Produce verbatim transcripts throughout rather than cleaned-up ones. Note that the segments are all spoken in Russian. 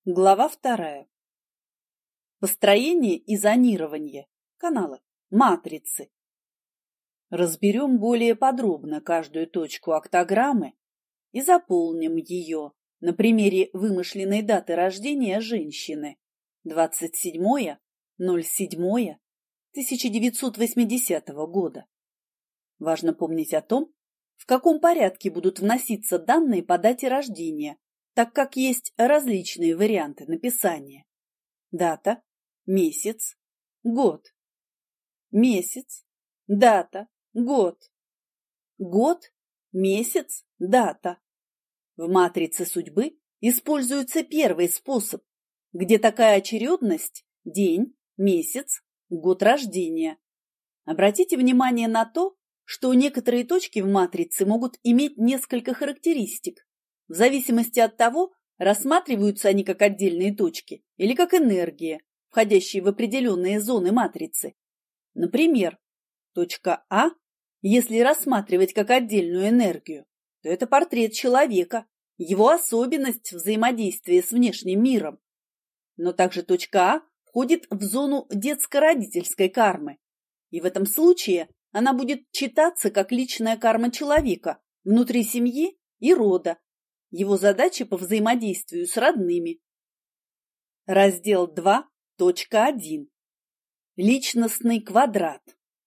Глава вторая. Построение и зонирование. Каналы. Матрицы. Разберем более подробно каждую точку октограммы и заполним ее на примере вымышленной даты рождения женщины двадцать седьмое ноль седьмое тысяча девятьсот восьмидесятого года. Важно помнить о том, в каком порядке будут вноситься данные по дате рождения, так как есть различные варианты написания. Дата, месяц, год. Месяц, дата, год. Год, месяц, дата. В матрице судьбы используется первый способ, где такая очередность – день, месяц, год рождения. Обратите внимание на то, что некоторые точки в матрице могут иметь несколько характеристик. В зависимости от того, рассматриваются они как отдельные точки или как энергия, входящие в определенные зоны матрицы. Например, точка А, если рассматривать как отдельную энергию, то это портрет человека, его особенность взаимодействия с внешним миром. Но также точка А входит в зону детско-родительской кармы, и в этом случае она будет читаться как личная карма человека внутри семьи и рода, его задачи по взаимодействию с родными. Раздел два, точка один. Личностный квадрат.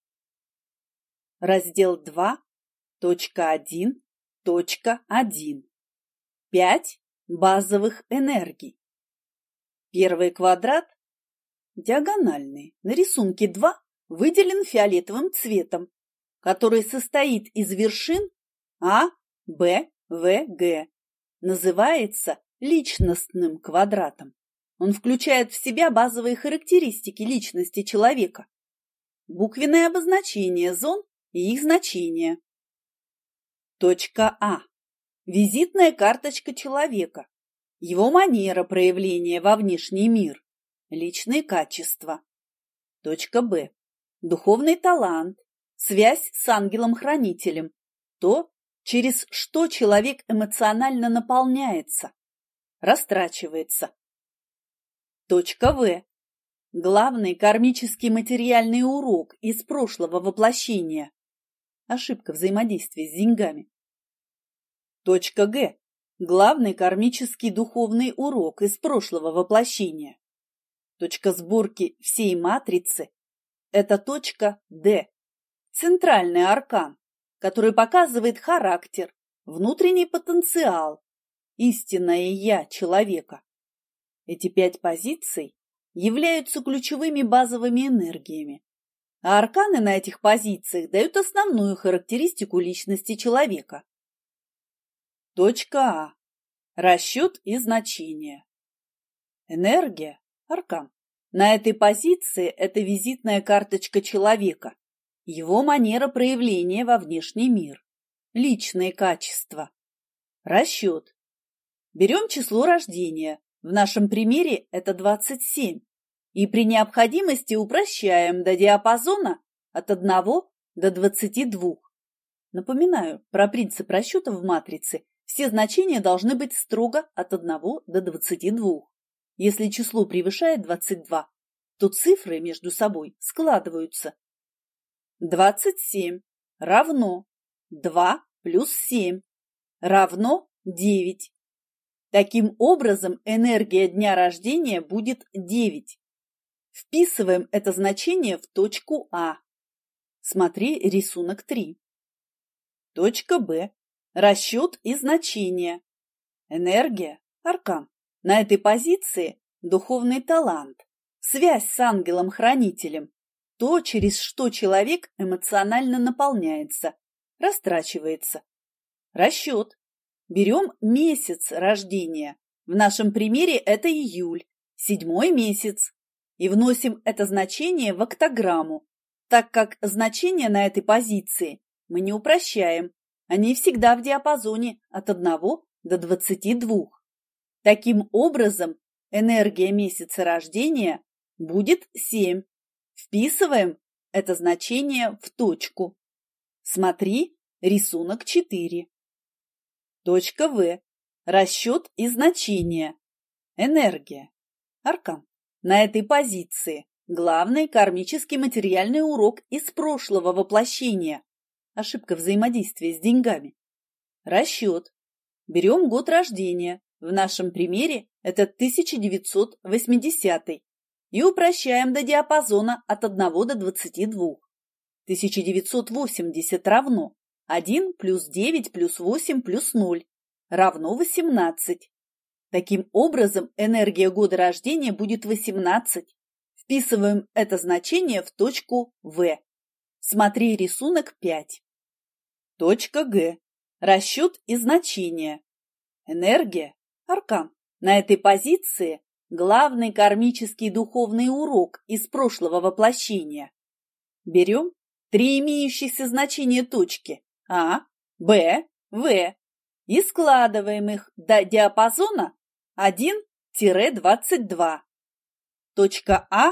Раздел два, точка один, точка один. Пять базовых энергий. Первый квадрат, диагональный, на рисунке два выделен фиолетовым цветом, который состоит из вершин А, Б, В, Г. Называется личностным квадратом. Он включает в себя базовые характеристики личности человека, буквенное обозначение зон и их значения. Точка А. Визитная карточка человека, его манера проявления во внешний мир, личные качества. Точка Б. Духовный талант, связь с ангелом-хранителем, то, через что человек эмоционально наполняется, растрачивается. Точка В. Главный кармический материальный урок из прошлого воплощения. Ошибка взаимодействия с деньгами. Точка Г. Главный кармический духовный урок из прошлого воплощения. Точка сборки всей матрицы – это точка Д. Центральный аркан, который показывает характер, внутренний потенциал, истинное «я» человека. Эти пять позиций являются ключевыми базовыми энергиями, а арканы на этих позициях дают основную характеристику личности человека. Точка А. Расчет и значение. Энергия, аркан. На этой позиции это визитная карточка человека, его манера проявления во внешний мир, личные качества. Расчет. Берем число рождения, в нашем примере это двадцать семь, и при необходимости упрощаем до диапазона от одного до двадцати двух. Напоминаю про принцип расчета в матрице, все значения должны быть строго от одного до двадцати двух. Если число превышает двадцать два, то цифры между собой складываются. двадцать семь равно два плюс семь равно девять. Таким образом, энергия дня рождения будет девять. Вписываем это значение в точку А. Смотри рисунок три. Точка Б. Расчет и значение. Энергия, аркан. На этой позиции духовный талант, связь с ангелом-хранителем, то, через что человек эмоционально наполняется, растрачивается. Расчет. Берем месяц рождения, в нашем примере это июль, седьмой месяц, и вносим это значение в октограмму, так как значения на этой позиции мы не упрощаем, они всегда в диапазоне от одного до двадцати двух. Таким образом, энергия месяца рождения будет семь. Вписываем это значение в точку. Смотри рисунок четыре. Точка В. Расчет и значение. Энергия. Аркан. На этой позиции главный кармический материальный урок из прошлого воплощения. Ошибка взаимодействия с деньгами. Расчет. Берем год рождения. В нашем примере это тысяча девятьсот восьмидесятый. И упрощаем до диапазона от одного до двадцати двух. тысяча девятьсот восемьдесят равно один плюс девять плюс восемь плюс ноль равно восемнадцать. Таким образом, энергия года рождения будет восемнадцать. Вписываем это значение в точку В. Смотри рисунок пять. Точка Г. Расчет и значение. Энергия. Аркан. На этой позиции главный кармический духовный урок из прошлого воплощения. Берем три имеющихся значения точки А, Б, В и складываем их до диапазона один — двадцать два. Точка А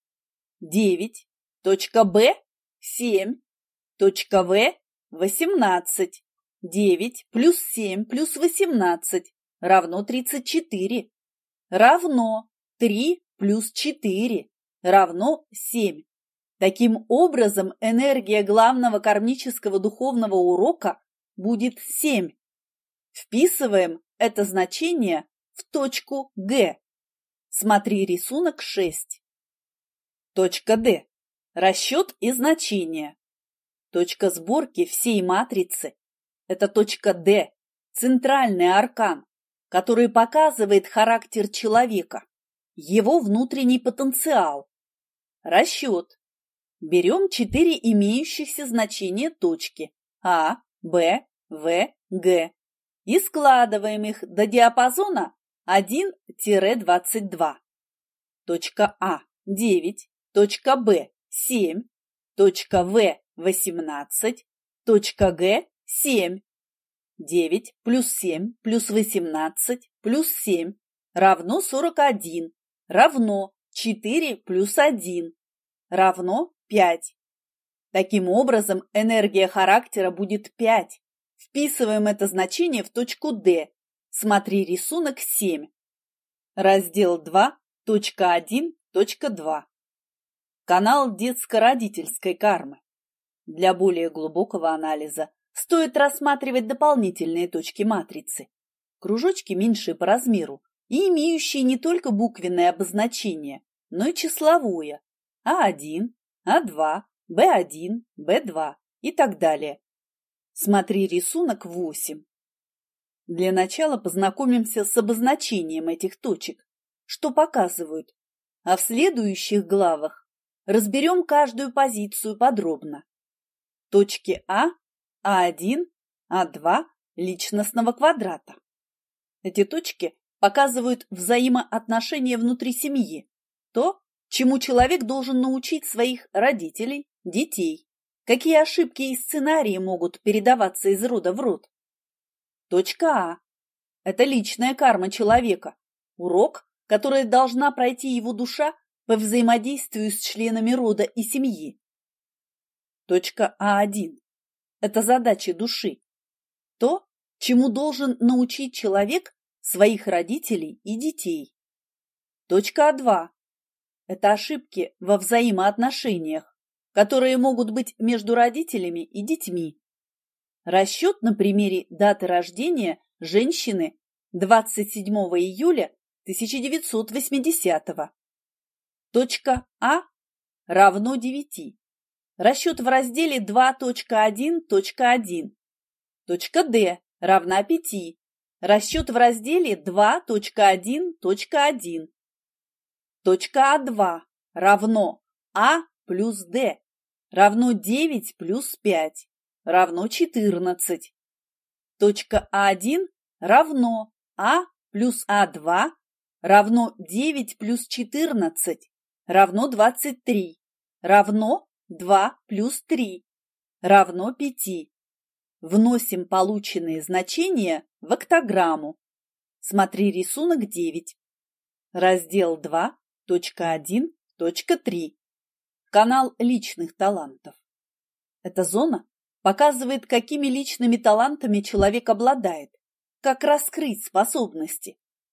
– девять, точка Б – семь, точка В – восемнадцать. девять плюс семь плюс восемнадцать равно тридцать четыре. Равно три плюс четыре равно семь. Таким образом, энергия главного кармического духовного урока будет семь. Вписываем это значение в точку Г. Смотри рисунок шесть. Точка Д. Расчет и значение. Точка сборки всей матрицы – это точка Д, центральный аркан, который показывает характер человека, его внутренний потенциал. Расчет. Берем четыре имеющихся значения точки А, Б, В, Г и складываем их до диапазона один — двадцать два. Точка А – девять, точка Б – семь, точка В – восемнадцать, точка Г – семь. девять плюс семь плюс восемнадцать плюс семь равно сорок один, равно четыре плюс один, равно пять. Таким образом, энергия характера будет пять. Вписываем это значение в точку Д. Смотри рисунок семь. Раздел два, точка один, точка два. Канал детско-родительской кармы. Для более глубокого анализа стоит рассматривать дополнительные точки матрицы. Кружочки меньшие по размеру и имеющие не только буквенное обозначение, но и числовое А один, А два, Б один, Б два и так далее. Смотри рисунок восемь. Для начала познакомимся с обозначением этих точек, что показывают, а в следующих главах разберем каждую позицию подробно. Точки А, А один, А два личностного квадрата. Эти точки показывают взаимоотношения внутри семьи, то, чему человек должен научить своих родителей, детей, какие ошибки и сценарии могут передаваться из рода в род. Точка А – это личная карма человека, урок, который должна пройти его душа по взаимодействию с членами рода и семьи. Точка А один – это задачи души, то, чему должен научить человек своих родителей и детей. Точка А два – это ошибки во взаимоотношениях, которые могут быть между родителями и детьми. Расчет на примере даты рождения женщины двадцать седьмого июля тысяча девятьсот восьмидесятого. Точка А равно девяти. Расчет в разделе два точка один точка один. Точка Д равна пяти. Расчет в разделе два точка один точка один. Точка А два равно А плюс Д равно девять плюс пять равно четырнадцать. Точка А один равно А плюс А два равно девять плюс четырнадцать равно двадцать три равно два плюс три равно пяти. Вносим полученные значения в октограмму. Смотри рисунок девять. Раздел два, точка один, точка три. Канал личных талантов. Эта зона показывает, какими личными талантами человек обладает, как раскрыть способности,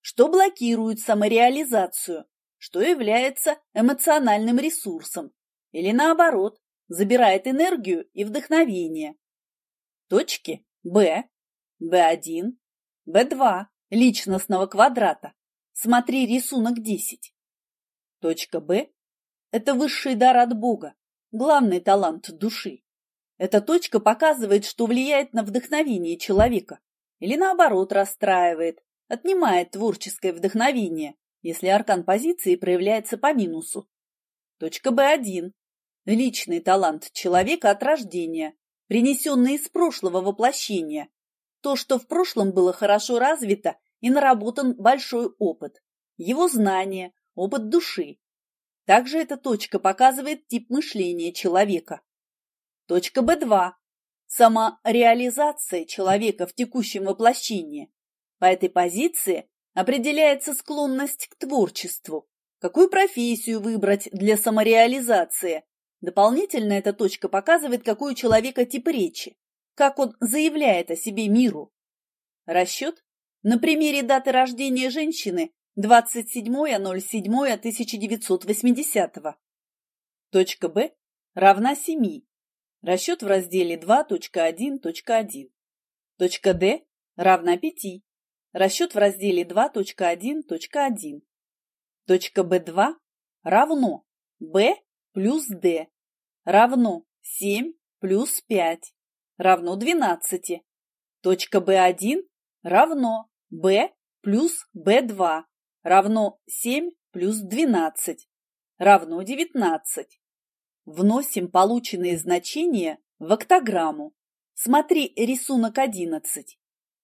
что блокирует самореализацию, что является эмоциональным ресурсом, или наоборот, забирает энергию и вдохновение. Точки Б, Б один, Б два личностного квадрата. Смотри рисунок десять. Точка Б – это высший дар от Бога, главный талант души. Эта точка показывает, что влияет на вдохновение человека, или наоборот расстраивает, отнимает творческое вдохновение, если аркан позиции проявляется по минусу. Точка Б один – личный талант человека от рождения, принесенный из прошлого воплощения. То, что в прошлом было хорошо развито и наработан большой опыт, его знания, опыт души. Также эта точка показывает тип мышления человека. Точка Б два – самореализация человека в текущем воплощении. По этой позиции определяется склонность к творчеству, какую профессию выбрать для самореализации. Дополнительно эта точка показывает, какой у человека тип речи, как он заявляет о себе миру. Расчет на примере даты рождения женщины двадцать седьмое ноль седьмое тысяча девятьсот восьмидесятого. Точка Б равна семи. Расчет в разделе два точка один точка один. Точка Д равна пяти. Расчет в разделе два точка один точка один. Точка Б два равно Б плюс Д равно семь плюс пять равно двенадцати. Точка Б один равно Б плюс Б два равно семь плюс двенадцать равно девятнадцать. Вносим полученные значения в октограмму. Смотри рисунок одиннадцать.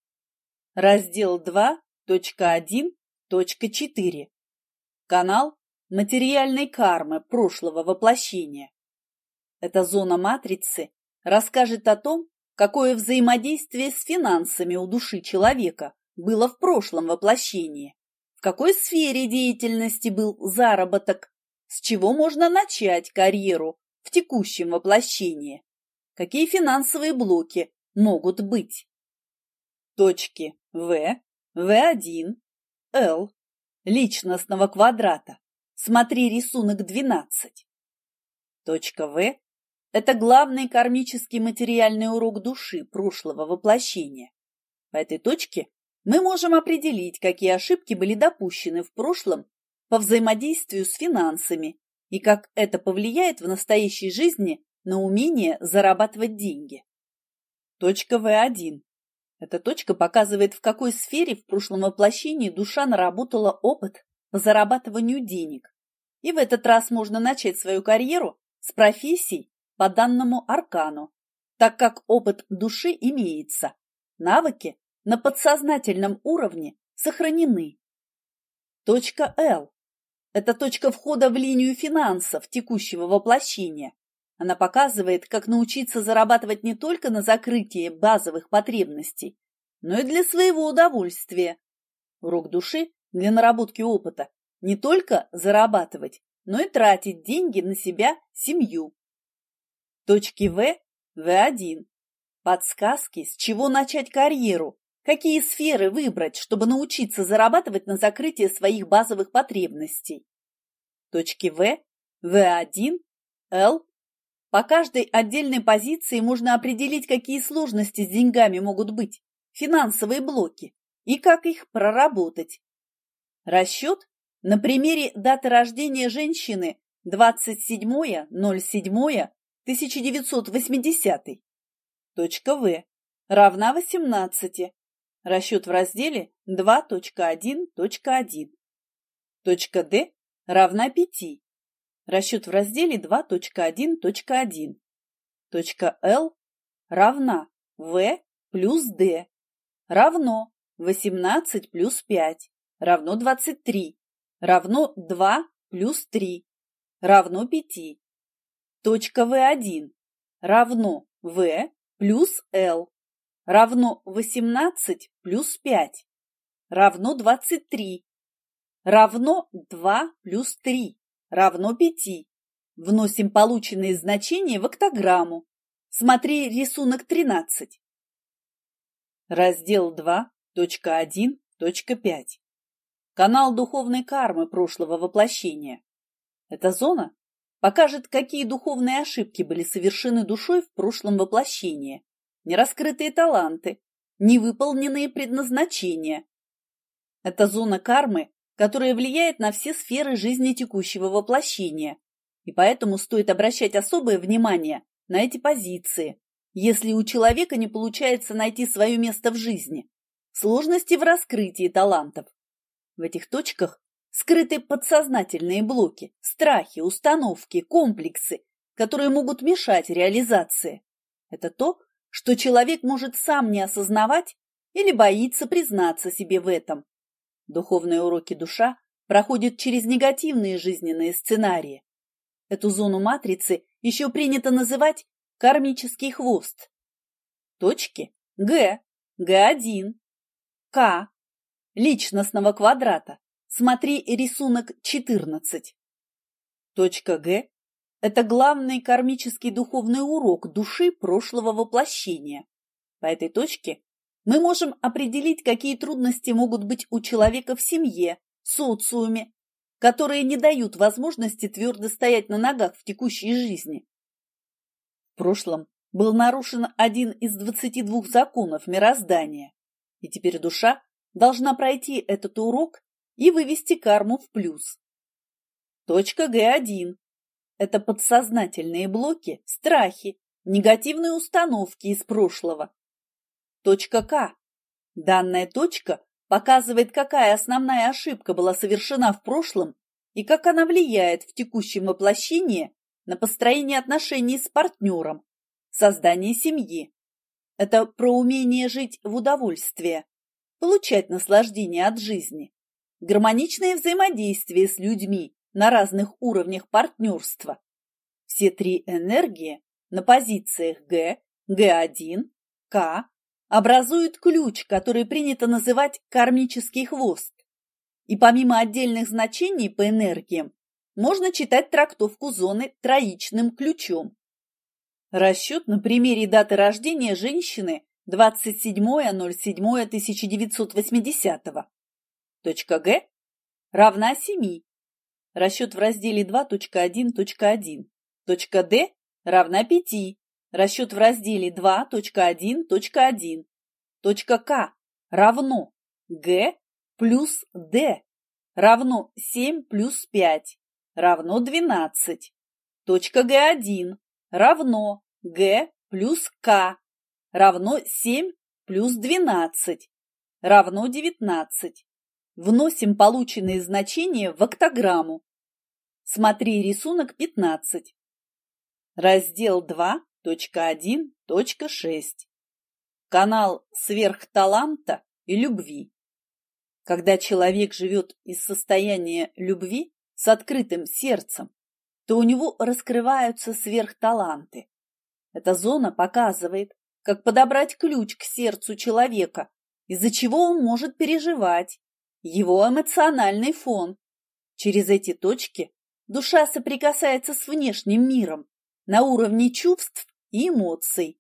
Раздел два точка один точка четыре. Канал материальной кармы прошлого воплощения. Эта зона матрицы расскажет о том, какое взаимодействие с финансами у души человека было в прошлом воплощении, в какой сфере деятельности был заработок, с чего можно начать карьеру в текущем воплощении, какие финансовые блоки могут быть. Точки В, В один, Л личностного квадрата. Смотри рисунок двенадцать. Точка В – это главный кармический материальный урок души прошлого воплощения. По этой точке мы можем определить, какие ошибки были допущены в прошлом по взаимодействию с финансами и как это повлияет в настоящей жизни на умение зарабатывать деньги. Точка В один. Эта точка показывает, в какой сфере в прошлом воплощении душа наработала опыт по зарабатыванию денег. И в этот раз можно начать свою карьеру с профессий по данному аркану, так как опыт души имеется, навыки на подсознательном уровне сохранены. Точка Л – это точка входа в линию финансов текущего воплощения. Она показывает, как научиться зарабатывать не только на закрытие базовых потребностей, но и для своего удовольствия. Урок души для наработки опыта не только зарабатывать, но и тратить деньги на себя, семью. Точки В, В один. Подсказки, с чего начать карьеру, какие сферы выбрать, чтобы научиться зарабатывать на закрытие своих базовых потребностей. Точки В, В один, Л. По каждой отдельной позиции можно определить, какие сложности с деньгами могут быть, финансовые блоки, и как их проработать. Расчет на примере даты рождения женщины двадцать седьмое ноль седьмое тысяча девятьсот восьмидесятый. Точка В равна восемнадцати. Расчет в разделе два точка один точка один. Точка Д равна пяти. Расчет в разделе два точка один точка один. Точка Л равна В плюс Д равно восемнадцать плюс пять равно двадцать три равно два плюс три равно пяти. Точка В один равно В плюс Л равно восемнадцать плюс пять равно двадцать три равно два плюс три равно пяти. Вносим полученные значения в октограмму. Смотри рисунок тринадцать. Раздел два точка один точка пять. канал духовной кармы прошлого воплощения. Эта зона покажет, какие духовные ошибки были совершены душой в прошлом воплощении, нераскрытые таланты, невыполненные предназначения. Это зона кармы, которая влияет на все сферы жизни текущего воплощения, и поэтому стоит обращать особое внимание на эти позиции, если у человека не получается найти свое место в жизни, сложности в раскрытии талантов. В этих точках скрыты подсознательные блоки, страхи, установки, комплексы, которые могут мешать реализации. Это то, что человек может сам не осознавать или боится признаться себе в этом. Духовные уроки душа проходят через негативные жизненные сценарии. Эту зону матрицы еще принято называть кармический хвост. Точки Г, Г один, К, личностного квадрата. Смотри рисунок четырнадцать. Точка Г – это главный кармический духовный урок души прошлого воплощения. По этой точке мы можем определить, какие трудности могут быть у человека в семье, социуме, которые не дают возможности твердо стоять на ногах в текущей жизни. В прошлом был нарушен один из двадцати двух законов мироздания, и теперь душа должна пройти этот урок и вывести карму в плюс. Точка Г один – это подсознательные блоки, страхи, негативные установки из прошлого. Точка К. Данная точка показывает, какая основная ошибка была совершена в прошлом и как она влияет в текущем воплощении на построение отношений с партнером, создание семьи. Это про умение жить в удовольствии, получать наслаждение от жизни, гармоничное взаимодействие с людьми на разных уровнях партнерства. Все три энергии на позициях Г, Г один, К образуют ключ, который принято называть кармический хвост. И помимо отдельных значений по энергиям, можно читать трактовку зоны троичным ключом. Расчет на примере даты рождения женщины двадцать седьмое ноль седьмое тысяча девятьсот восьмидесятого. Точка Г равна семи. Расчет в разделе два точка один точка один. Точка Д равна пяти. Расчет в разделе два точка один точка один. Точка К равно Г плюс Д равно семь плюс пять равно двенадцать. Точка Г один равно Г плюс К равно семь плюс двенадцать равно девятнадцать. Вносим полученные значения в октограмму. Смотри рисунок пятнадцать. Раздел два точка один точка шесть. Канал сверхталанта и любви. Когда человек живет из состояния любви с открытым сердцем, то у него раскрываются сверхталанты. Эта зона показывает, как подобрать ключ к сердцу человека, из-за чего он может переживать, его эмоциональный фон. Через эти точки душа соприкасается с внешним миром на уровне чувств и эмоций.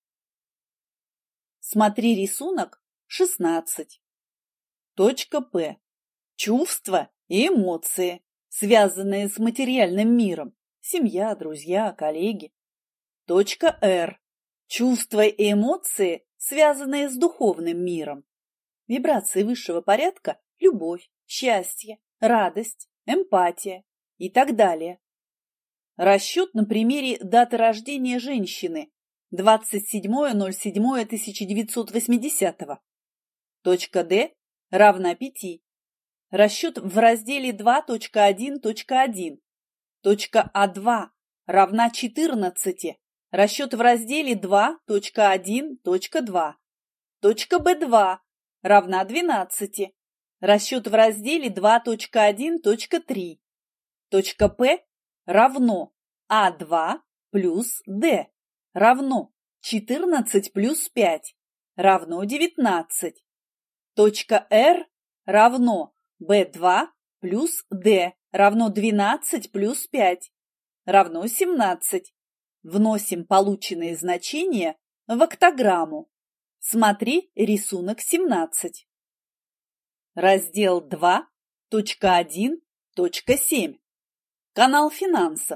Смотри рисунок шестнадцать. Точка П. Чувства и эмоции, связанные с материальным миром. Семья, друзья, коллеги. Точка Р. Чувства и эмоции, связанные с духовным миром. Вибрации высшего порядка – любовь, счастье, радость, эмпатия и так далее. Расчет на примере даты рождения женщины двадцать седьмое ноль седьмое тысяча девятьсот восьмидесятого. Точка Д равна пяти. Расчет в разделе два точка один точка один. Точка А два равна четырнадцати. Расчет в разделе два точка один точка два. Точка Б два равна двенадцати. Расчет в разделе два точка один точка три. Точка П равно А два плюс Д равно четырнадцать плюс пять равно девятнадцать. Точка Р равно Б два плюс Д равно двенадцать плюс пять равно семнадцать. Вносим полученные значения в октограмму. Смотри рисунок семнадцать. Раздел два Точка один, точка семь. Канал финансов.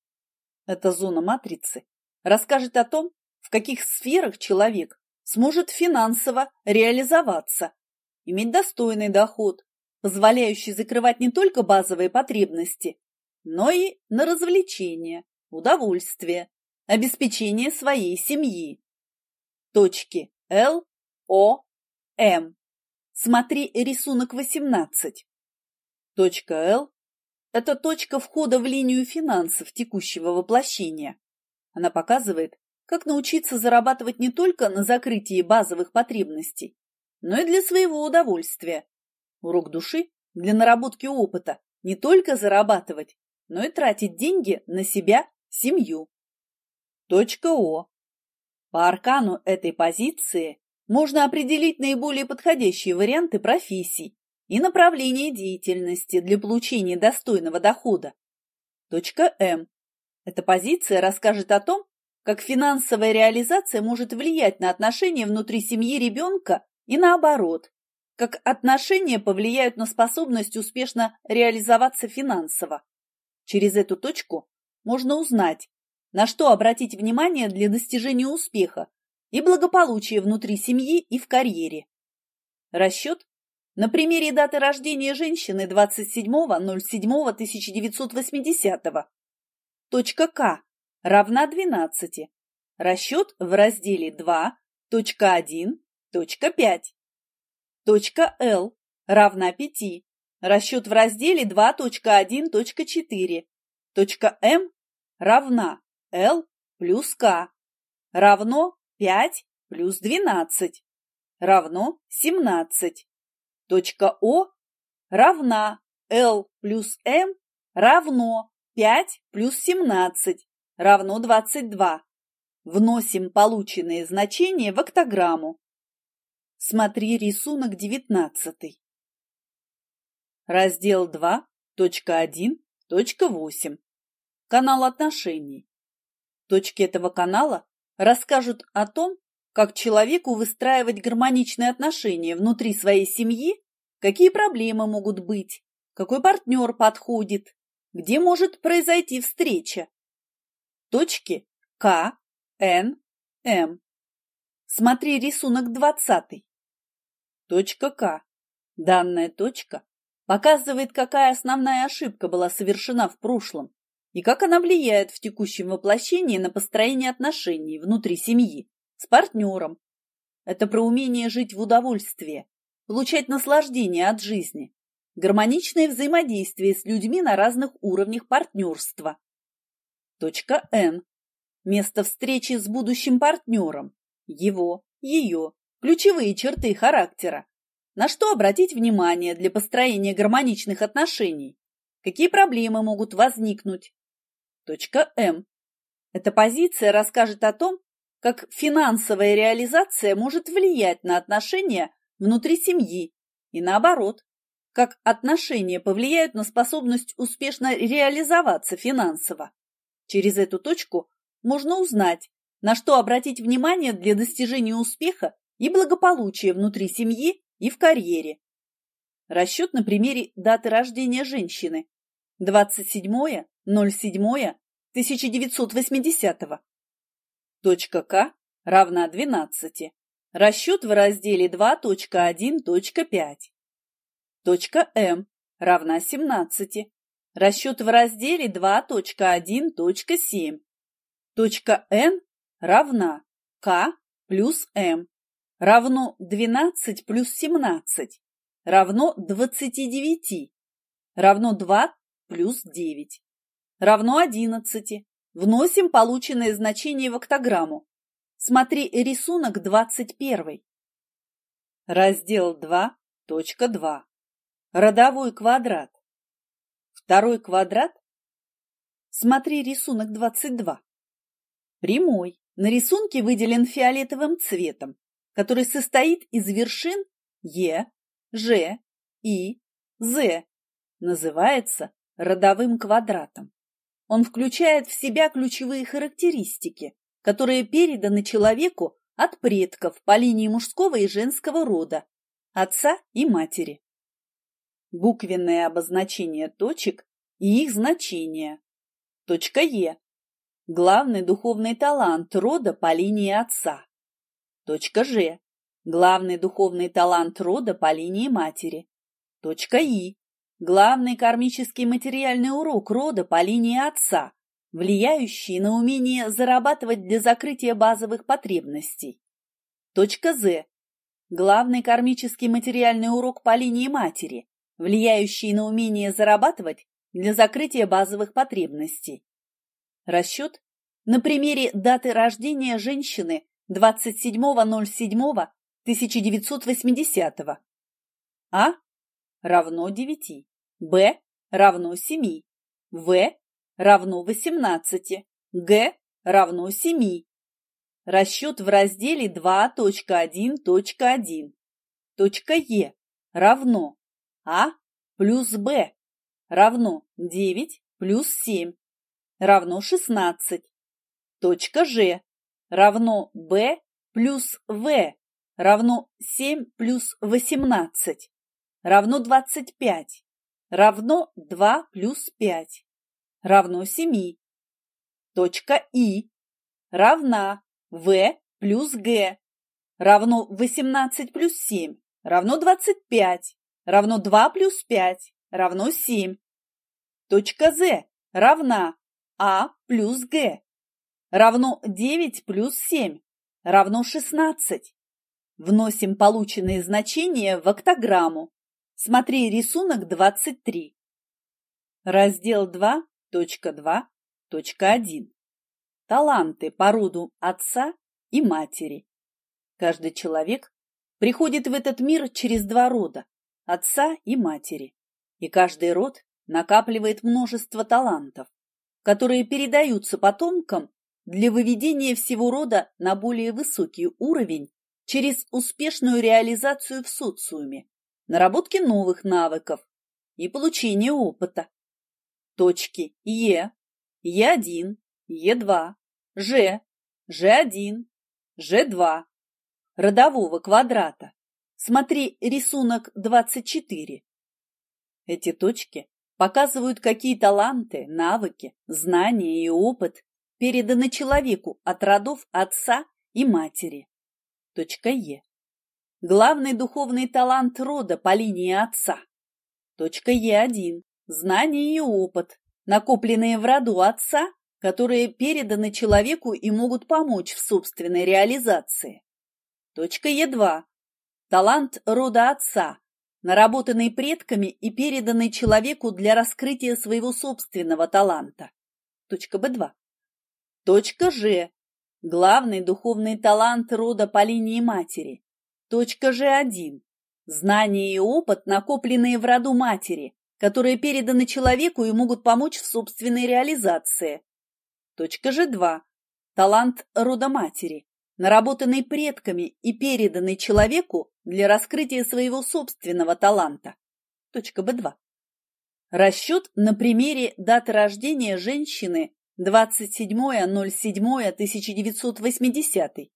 Эта зона матрицы расскажет о том, в каких сферах человек сможет финансово реализоваться, иметь достойный доход, позволяющий закрывать не только базовые потребности, но и на развлечения, удовольствие, обеспечение своей семьи. Точки Л, О, М. Смотри рисунок восемнадцать. Точка Л – это точка входа в линию финансов текущего воплощения. Она показывает, как научиться зарабатывать не только на закрытии базовых потребностей, но и для своего удовольствия. Урок души для наработки опыта не только зарабатывать, но и тратить деньги на себя, семью. Точка О. По аркану этой позиции можно определить наиболее подходящие варианты профессий и направления деятельности для получения достойного дохода. Точка М. Эта позиция расскажет о том, как финансовая реализация может влиять на отношения внутри семьи ребенка и наоборот, как отношения повлияют на способность успешно реализоваться финансово. Через эту точку можно узнать, на что обратить внимание для достижения успеха и благополучия внутри семьи и в карьере. Расчет на примере даты рождения женщины двадцать седьмого ноль седьмого тысяча девятьсот восьмидесятого. Точка К равна двенадцати. Расчет в разделе два, точка один, точка пять. Точка Л равна пяти. Расчет в разделе два, точка один, точка четыре. Точка М равна Л плюс К равно пять плюс двенадцать равно семнадцать. Точка О равна Л плюс М равно пять плюс семнадцать равно двадцать два. Вносим полученные значения в октограмму. Смотри рисунок девятнадцатый. Раздел два, точка один, точка восемь. Канал отношений. Точки этого канала расскажут о том, как человеку выстраивать гармоничные отношения внутри своей семьи, какие проблемы могут быть, какой партнер подходит, где может произойти встреча. Точки К, Н, М. Смотри рисунок двадцатый. Точка К. Данная точка показывает, какая основная ошибка была совершена в прошлом и как она влияет в текущем воплощении на построение отношений внутри семьи с партнером. Это про умение жить в удовольствии, получать наслаждение от жизни, гармоничное взаимодействие с людьми на разных уровнях партнерства. Точка Н. Место встречи с будущим партнером, его, ее, ключевые черты характера. На что обратить внимание для построения гармоничных отношений? Какие проблемы могут возникнуть? Точка М. Эта позиция расскажет о том, как финансовая реализация может влиять на отношения внутри семьи и наоборот, как отношения повлияют на способность успешно реализоваться финансово. Через эту точку можно узнать, на что обратить внимание для достижения успеха и благополучия внутри семьи и в карьере. Расчет на примере даты рождения женщины двадцать седьмого ноль седьмого тысяча девятьсот восьмидесятого. Точка К равна двенадцати. Расчет в разделе два, точка один, точка пять. Точка М равна семнадцати. Расчет в разделе два, точка один, точка семь. Точка Н равна К плюс М равно двенадцать плюс семнадцать равно двадцати девяти равно два плюс девять равно одиннадцати. Вносим полученные значения в октограмму. Смотри рисунок двадцать первый. Раздел два, точка два. Родовой квадрат. Второй квадрат. Смотри рисунок двадцать два. Прямой. На рисунке выделен фиолетовым цветом, который состоит из вершин Е, Ж, И, З. Называется родовым квадратом. Он включает в себя ключевые характеристики, которые переданы человеку от предков по линии мужского и женского рода, отца и матери. Буквенное обозначение точек и их значения. Точка Е. Главный духовный талант рода по линии отца. Точка Ж. Главный духовный талант рода по линии матери. Точка И. Главный кармический материальный урок рода по линии отца, влияющий на умение зарабатывать для закрытия базовых потребностей. Точка З. Главный кармический материальный урок по линии матери, влияющий на умение зарабатывать для закрытия базовых потребностей. Расчет на примере даты рождения женщины двадцать седьмого ноль седьмого тысяча девятьсот восьмидесятого. А равно девяти, Б равно семи, В равно восемнадцати, Г равно семи. Расчет в разделе два точка один точка один. Точка Е равно А плюс Б равно девять плюс семь равно шестнадцать. Точка Ж равно Б плюс В равно семь плюс восемнадцать равно двадцать пять равно два плюс пять равно семи. Точка И равна В плюс Г равно восемнадцать плюс семь равно двадцать пять равно два плюс пять равно семь. Точка З равна А плюс Г равно девять плюс семь равно шестнадцать. Вносим полученные значения в октограмму. Смотри рисунок двадцать три. Раздел два точка два точка один. Таланты по роду отца и матери. Каждый человек приходит в этот мир через два рода – отца и матери. И каждый род накапливает множество талантов, которые передаются потомкам для выведения всего рода на более высокий уровень через успешную реализацию в социуме, наработки новых навыков и получение опыта. Точки Е, Е один, Е два, Ж, Ж один, Ж два, родового квадрата. Смотри рисунок двадцать четыре. Эти точки показывают, какие таланты, навыки, знания и опыт переданы человеку от родов отца и матери. Точка Е. Главный духовный талант рода по линии отца. Точка Е один. Знания и опыт, накопленные в роду отца, которые переданы человеку и могут помочь в собственной реализации. Точка Е два. Талант рода отца, наработанный предками и переданный человеку для раскрытия своего собственного таланта. Точка Б два. Точка Ж. Главный духовный талант рода по линии матери. Точка Ж один. Знания и опыт, накопленные в роду матери, которые переданы человеку и могут помочь в собственной реализации. Точка Ж два. Талант рода матери, наработанный предками и переданный человеку для раскрытия своего собственного таланта. Точка Б два. Расчет на примере даты рождения женщины двадцать седьмого ноль седьмого тысяча девятьсот восьмидесятого.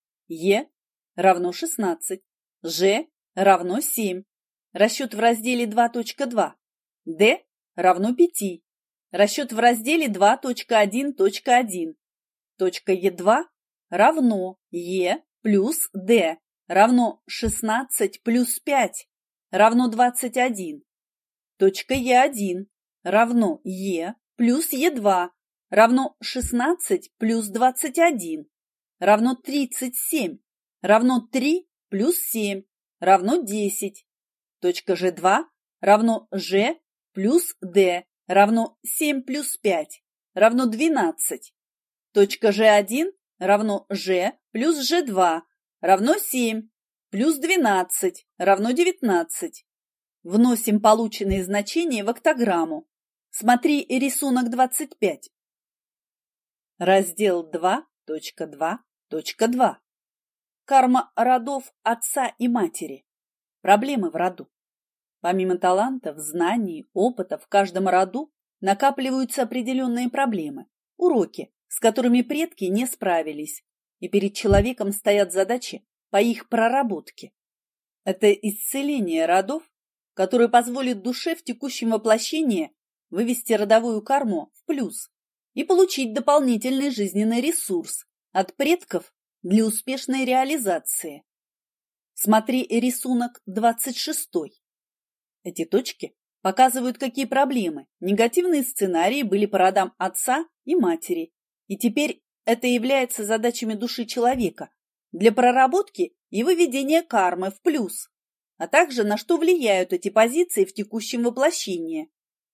Е равно шестнадцать, Ж равно семь. Расчет в разделе два точка два. Д равно пять. Расчет в разделе два точка один точка один. Точка Е два равно Е плюс Д равно шестнадцать плюс пять равно двадцать один. Точка Е один равно Е плюс Е два равно шестнадцать плюс двадцать один равно тридцать семь равно три плюс семь равно десять. Точка Ж два равно Ж плюс Д равно семь плюс пять равно двенадцать. Точка Ж один равно Ж плюс Ж два равно семь плюс двенадцать равно девятнадцать. Вносим полученные значения в октограмму. Смотри рисунок двадцать пять. Раздел два точка два точка два. Карма родов отца и матери. Проблемы в роду. Помимо талантов, знаний, опыта, в каждом роду накапливаются определенные проблемы, уроки, с которыми предки не справились, и перед человеком стоят задачи по их проработке. Это исцеление родов, который позволит душе в текущем воплощении вывести родовую карму в плюс и получить дополнительный жизненный ресурс от предков для успешной реализации. Смотри рисунок двадцать шесть. Эти точки показывают, какие проблемы, негативные сценарии были по родам отца и матери, и теперь это является задачами души человека для проработки и выведения кармы в плюс, а также на что влияют эти позиции в текущем воплощении.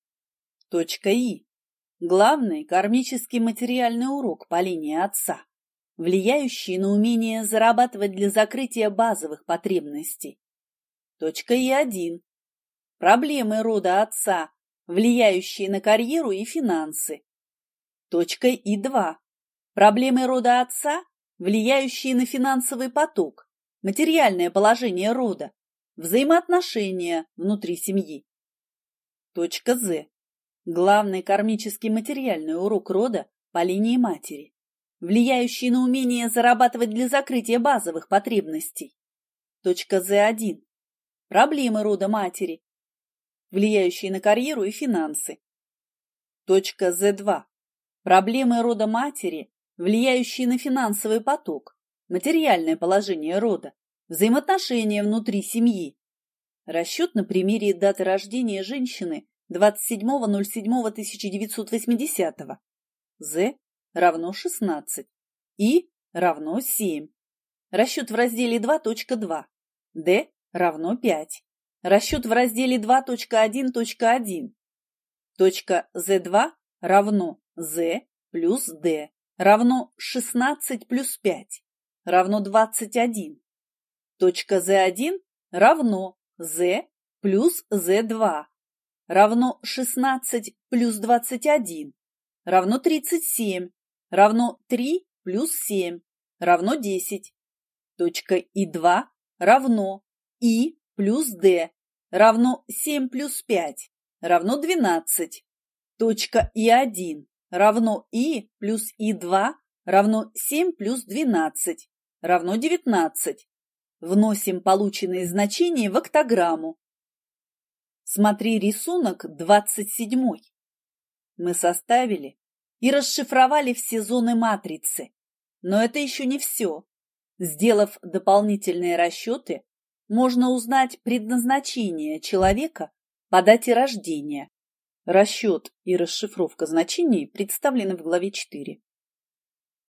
Точка И. Главный кармический материальный урок по линии отца, влияющий на умение зарабатывать для закрытия базовых потребностей. Точка И один. Проблемы рода отца, влияющие на карьеру и финансы. Точка И два. Проблемы рода отца, влияющие на финансовый поток, материальное положение рода, взаимоотношения внутри семьи. Точка З. Главный кармический материальный урок рода по линии матери, влияющий на умение зарабатывать для закрытия базовых потребностей. Точка З один. Проблемы рода матери, влияющие на карьеру и финансы. Точка З два. Проблемы рода матери, влияющие на финансовый поток, материальное положение рода, взаимоотношения внутри семьи. Расчет на примере даты рождения женщины двадцать седьмого ноль седьмого тысяча девятьсот восьмидесятого. З равно шестнадцать. И равно семь. Расчет в разделе два точка два. Д равно пять. Расчет в разделе два точка один точка один. Точка З два равно З плюс Д равно шестнадцать плюс пять равно двадцать один. Точка З один равно З плюс З два равно шестнадцать плюс двадцать один равно тридцать семь равно три плюс семь равно десять. Точка И два равно И плюс Д равно семь плюс пять равно двенадцать. Точка И один равно И плюс И два равно семь плюс двенадцать равно девятнадцать. Вносим полученные значения в октограмму. Смотри рисунок двадцать семь. Мы составили и расшифровали все зоны матрицы, но это еще не все. Сделав дополнительные расчеты, можно узнать предназначение человека по дате рождения. Расчет и расшифровка значений представлены в главе четыре.